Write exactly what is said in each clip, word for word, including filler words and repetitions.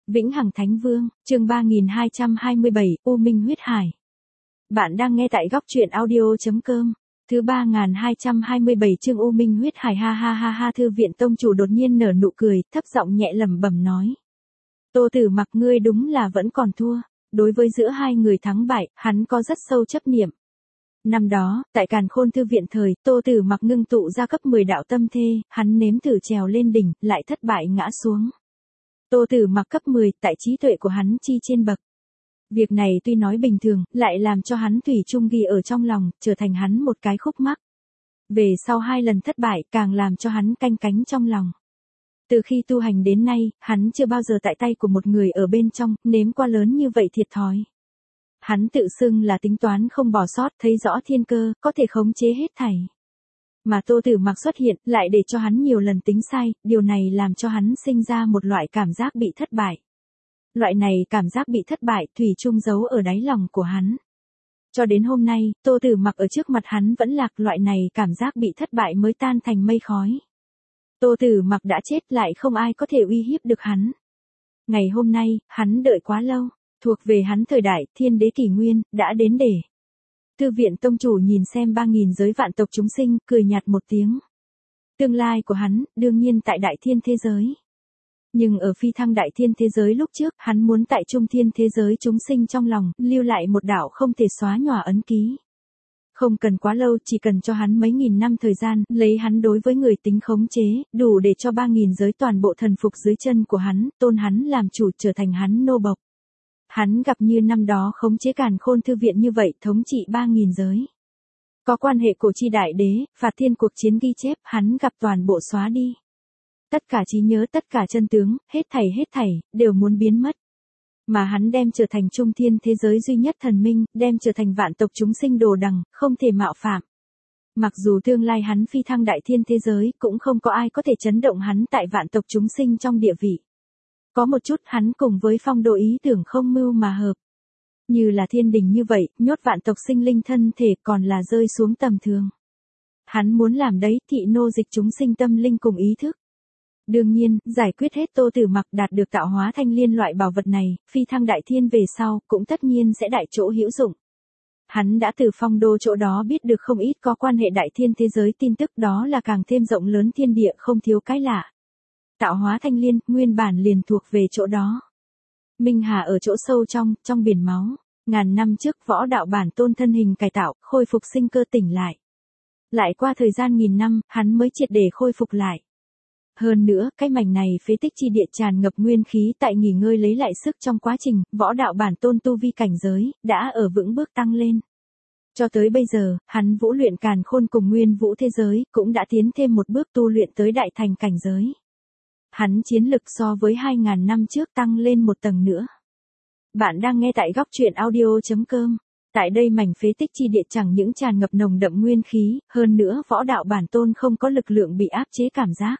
Vĩnh Hằng Thánh Vương, chương ba nghìn hai trăm hai mươi bảy, U Minh Huyết Hải. Bạn đang nghe tại góc truyện audio.com. Thứ ba nghìn hai trăm hai mươi bảy chương U Minh Huyết Hải, ha ha ha ha. Thư viện tông chủ đột nhiên nở nụ cười, thấp giọng nhẹ lẩm bẩm nói. Tô Tử Mặc, ngươi đúng là vẫn còn thua. Đối với giữa hai người thắng bại, hắn có rất sâu chấp niệm. Năm đó, tại Càn Khôn Thư viện thời, Tô Tử Mặc ngưng tụ ra cấp mười đạo tâm thê, hắn nếm thử trèo lên đỉnh, lại thất bại ngã xuống. Tô Tử Mặc cấp mười, tại trí tuệ của hắn chi trên bậc. Việc này tuy nói bình thường, lại làm cho hắn thủy chung ghi ở trong lòng, trở thành hắn một cái khúc mắc. Về sau hai lần thất bại, càng làm cho hắn canh cánh trong lòng. Từ khi tu hành đến nay, hắn chưa bao giờ tại tay của một người ở bên trong, nếm qua lớn như vậy thiệt thòi. Hắn tự xưng là tính toán không bỏ sót, thấy rõ thiên cơ, có thể khống chế hết thảy. Mà Tô Tử Mặc xuất hiện, lại để cho hắn nhiều lần tính sai, điều này làm cho hắn sinh ra một loại cảm giác bị thất bại. Loại này cảm giác bị thất bại, thủy chung giấu ở đáy lòng của hắn. Cho đến hôm nay, Tô Tử Mặc ở trước mặt hắn vẫn lạc, loại này cảm giác bị thất bại mới tan thành mây khói. Tô Tử Mặc đã chết, lại không ai có thể uy hiếp được hắn. Ngày hôm nay, hắn đợi quá lâu, thuộc về hắn thời đại, thiên đế kỷ nguyên, đã đến để. Thư viện tông chủ nhìn xem ba nghìn giới vạn tộc chúng sinh, cười nhạt một tiếng. Tương lai của hắn, đương nhiên tại đại thiên thế giới. Nhưng ở phi thăng đại thiên thế giới lúc trước, hắn muốn tại trung thiên thế giới chúng sinh trong lòng, lưu lại một đạo không thể xóa nhòa ấn ký. Không cần quá lâu, chỉ cần cho hắn mấy nghìn năm thời gian, lấy hắn đối với người tính khống chế, đủ để cho ba nghìn giới toàn bộ thần phục dưới chân của hắn, tôn hắn làm chủ, trở thành hắn nô bộc. Hắn gặp như năm đó khống chế Càn Khôn Thư viện như vậy, thống trị ba nghìn giới. Có quan hệ cổ chi đại đế, phạt thiên cuộc chiến ghi chép, hắn gặp toàn bộ xóa đi. Tất cả trí nhớ, tất cả chân tướng, hết thảy hết thảy, đều muốn biến mất. Mà hắn đem trở thành trung thiên thế giới duy nhất thần minh, đem trở thành vạn tộc chúng sinh đồ đằng, không thể mạo phạm. Mặc dù tương lai hắn phi thăng đại thiên thế giới, cũng không có ai có thể chấn động hắn tại vạn tộc chúng sinh trong địa vị. Có một chút hắn cùng với phong độ ý tưởng không mưu mà hợp. Như là thiên đình như vậy, nhốt vạn tộc sinh linh thân thể, còn là rơi xuống tầm thường. Hắn muốn làm đấy, thị nô dịch chúng sinh tâm linh cùng ý thức. Đương nhiên, giải quyết hết Tô Tử Mặc, đạt được tạo hóa thanh liên loại bảo vật này, phi thăng đại thiên về sau, cũng tất nhiên sẽ đại chỗ hữu dụng. Hắn đã từ phong đô chỗ đó biết được không ít có quan hệ đại thiên thế giới tin tức, đó là càng thêm rộng lớn thiên địa, không thiếu cái lạ. Tạo hóa thanh liên, nguyên bản liền thuộc về chỗ đó. Minh Hà ở chỗ sâu trong, trong biển máu. Ngàn năm trước, võ đạo bản tôn thân hình cải tạo, khôi phục sinh cơ tỉnh lại. Lại qua thời gian nghìn năm, hắn mới triệt để khôi phục lại. Hơn nữa, cái mảnh này phế tích chi địa tràn ngập nguyên khí, tại nghỉ ngơi lấy lại sức trong quá trình, võ đạo bản tôn tu vi cảnh giới, đã ở vững bước tăng lên. Cho tới bây giờ, hắn vũ luyện càn khôn cùng nguyên vũ thế giới, cũng đã tiến thêm một bước tu luyện tới đại thành cảnh giới. Hắn chiến lực so với hai nghìn năm trước tăng lên một tầng nữa. Bạn đang nghe tại góc truyện audio.com. Tại đây mảnh phế tích chi địa chẳng những tràn ngập nồng đậm nguyên khí, hơn nữa võ đạo bản tôn không có lực lượng bị áp chế cảm giác.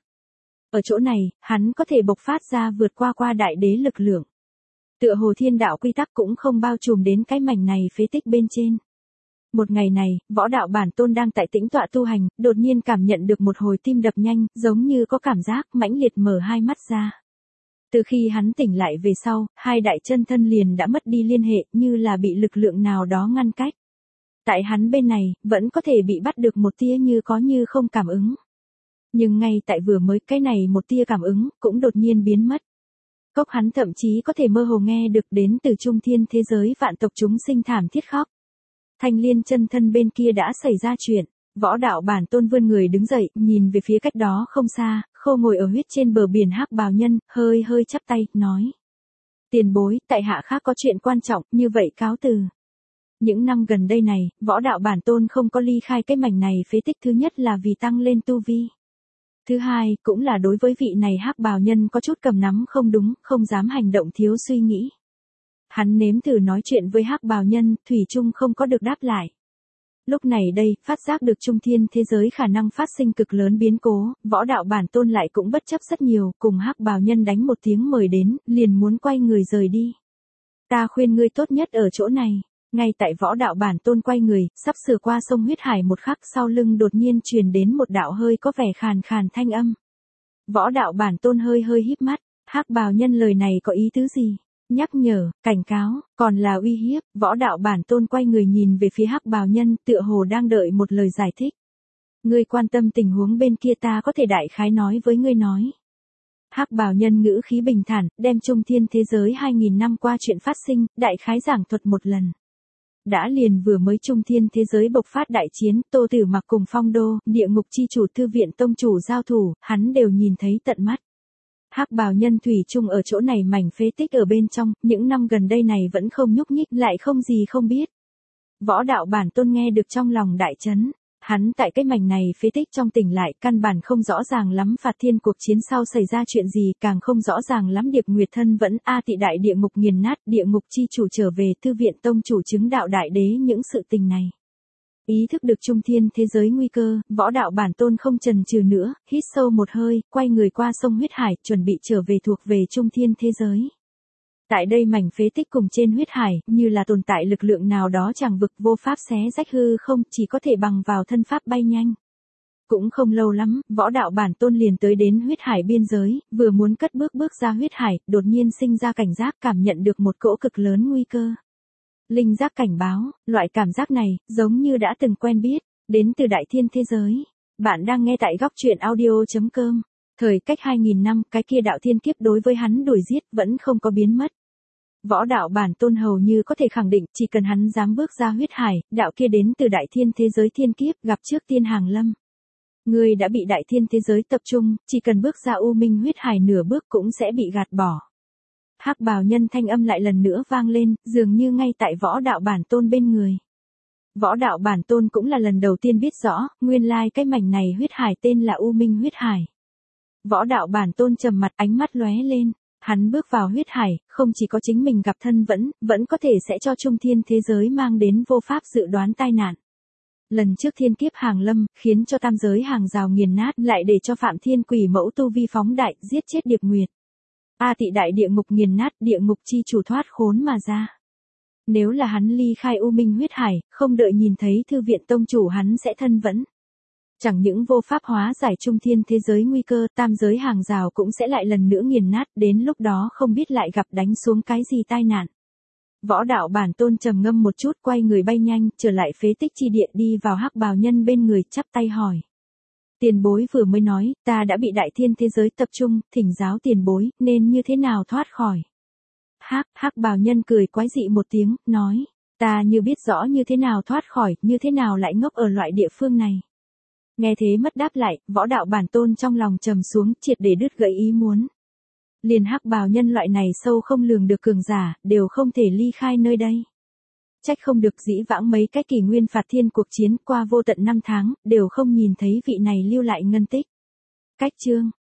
Ở chỗ này, hắn có thể bộc phát ra vượt qua qua đại đế lực lượng. Tựa hồ thiên đạo quy tắc cũng không bao trùm đến cái mảnh này phế tích bên trên. Một ngày này, võ đạo bản tôn đang tại tĩnh tọa tu hành, đột nhiên cảm nhận được một hồi tim đập nhanh, giống như có cảm giác mãnh liệt mở hai mắt ra. Từ khi hắn tỉnh lại về sau, hai đại chân thân liền đã mất đi liên hệ, như là bị lực lượng nào đó ngăn cách. Tại hắn bên này, vẫn có thể bị bắt được một tia như có như không cảm ứng. Nhưng ngay tại vừa mới, cái này một tia cảm ứng, cũng đột nhiên biến mất. Cốc hắn thậm chí có thể mơ hồ nghe được đến từ trung thiên thế giới vạn tộc chúng sinh thảm thiết khóc. Thanh liên chân thân bên kia đã xảy ra chuyện, võ đạo bản tôn vươn người đứng dậy, nhìn về phía cách đó không xa, Khâu ngồi ở huyết trên bờ biển hắc bào nhân, hơi hơi chắp tay, nói. Tiền bối, tại hạ khác có chuyện quan trọng, như vậy cáo từ. Những năm gần đây này, võ đạo bản tôn không có ly khai cái mảnh này phế tích, thứ nhất là vì tăng lên tu vi. Thứ hai, cũng là đối với vị này hắc bào nhân có chút cầm nắm không đúng, không dám hành động thiếu suy nghĩ. Hắn nếm thử nói chuyện với hắc bào nhân, thủy chung không có được đáp lại. Lúc này đây, phát giác được trung thiên thế giới khả năng phát sinh cực lớn biến cố, võ đạo bản tôn lại cũng bất chấp rất nhiều, cùng hắc bào nhân đánh một tiếng mời đến, liền muốn quay người rời đi. Ta khuyên ngươi tốt nhất ở chỗ này. Ngay tại võ đạo bản tôn quay người, sắp sửa qua sông huyết hải một khắc, sau lưng đột nhiên truyền đến một đạo hơi có vẻ khàn khàn thanh âm. Võ đạo bản tôn hơi hơi híp mắt, Hắc bào nhân lời này có ý tứ gì? Nhắc nhở, cảnh cáo, còn là uy hiếp. Võ đạo bản tôn quay người nhìn về phía hắc bào nhân, tựa hồ đang đợi một lời giải thích. Ngươi quan tâm tình huống bên kia ta có thể đại khái nói với ngươi nói. Hắc bào nhân ngữ khí bình thản, đem trung thiên thế giới hai nghìn năm qua chuyện phát sinh, đại khái giảng thuật một lần. Đã liền vừa mới trung thiên thế giới bộc phát đại chiến, Tô Tử Mặc cùng Phong Đô, địa ngục chi chủ thư viện tông chủ giao thủ, hắn đều nhìn thấy tận mắt. Hắc bào nhân thủy chung ở chỗ này mảnh phế tích ở bên trong, những năm gần đây này vẫn không nhúc nhích, lại không gì không biết. Võ đạo bản tôn nghe được trong lòng đại chấn. Hắn tại cái mảnh này phế tích trong tỉnh lại, căn bản không rõ ràng lắm phạt thiên cuộc chiến sau xảy ra chuyện gì, càng không rõ ràng lắm Điệp Nguyệt thân vẫn A Tị đại địa ngục nghiền nát, địa ngục chi chủ trở về, thư viện tông chủ chứng đạo đại đế, những sự tình này. Ý thức được trung thiên thế giới nguy cơ, võ đạo bản tôn không chần chừ nữa, hít sâu một hơi, quay người qua sông huyết hải, chuẩn bị trở về thuộc về trung thiên thế giới. Tại đây mảnh phế tích cùng trên huyết hải, như là tồn tại lực lượng nào đó chẳng vực vô pháp xé rách hư không, chỉ có thể bằng vào thân pháp bay nhanh. Cũng không lâu lắm, võ đạo bản tôn liền tới đến huyết hải biên giới, vừa muốn cất bước bước ra huyết hải, đột nhiên sinh ra cảnh giác, cảm nhận được một cỗ cực lớn nguy cơ. Linh giác cảnh báo, loại cảm giác này, giống như đã từng quen biết, đến từ đại thiên thế giới. Bạn đang nghe tại góc truyện audio chấm com. Thời cách hai nghìn năm, cái kia đạo thiên kiếp đối với hắn đuổi giết, vẫn không có biến mất. Võ đạo bản tôn hầu như có thể khẳng định, chỉ cần hắn dám bước ra huyết hải, đạo kia đến từ đại thiên thế giới thiên kiếp, gặp trước tiên hàng lâm. Ngươi đã bị đại thiên thế giới tập trung, chỉ cần bước ra u minh huyết hải nửa bước cũng sẽ bị gạt bỏ. Hắc bào nhân thanh âm lại lần nữa vang lên, dường như ngay tại võ đạo bản tôn bên người. Võ đạo bản tôn cũng là lần đầu tiên biết rõ, nguyên lai cái mảnh này huyết hải tên là u minh huyết hải. Võ đạo bản tôn trầm mặt, ánh mắt lóe lên. Hắn bước vào huyết hải, không chỉ có chính mình gặp thân vẫn, vẫn có thể sẽ cho trung thiên thế giới mang đến vô pháp dự đoán tai nạn. Lần trước thiên kiếp hàng lâm, khiến cho tam giới hàng rào nghiền nát, lại để cho Phạm Thiên Quỷ Mẫu tu vi phóng đại, giết chết Điệp Nguyệt. A Tị đại địa ngục nghiền nát, địa ngục chi chủ thoát khốn mà ra. Nếu là hắn ly khai u minh huyết hải, không đợi nhìn thấy thư viện tông chủ hắn sẽ thân vẫn. Chẳng những vô pháp hóa giải trung thiên thế giới nguy cơ, tam giới hàng rào cũng sẽ lại lần nữa nghiền nát, đến lúc đó không biết lại gặp đánh xuống cái gì tai nạn. Võ đạo bản tôn trầm ngâm một chút, quay người bay nhanh, trở lại phế tích chi địa, đi vào hắc bào nhân bên người, chắp tay hỏi. Tiền bối vừa mới nói, ta đã bị đại thiên thế giới tập trung, thỉnh giáo tiền bối, nên như thế nào thoát khỏi. Hắc, hắc bào nhân cười quái dị một tiếng, nói, ta như biết rõ như thế nào thoát khỏi, như thế nào lại ngốc ở loại địa phương này. Nghe thế mất đáp lại, võ đạo bản tôn trong lòng trầm xuống, triệt để đứt gãy ý muốn. Liền hắc bào nhân loại này sâu không lường được cường giả, đều không thể ly khai nơi đây. Trách không được dĩ vãng mấy cái kỷ nguyên phạt thiên cuộc chiến qua vô tận năm tháng, đều không nhìn thấy vị này lưu lại ngân tích. Cách chương,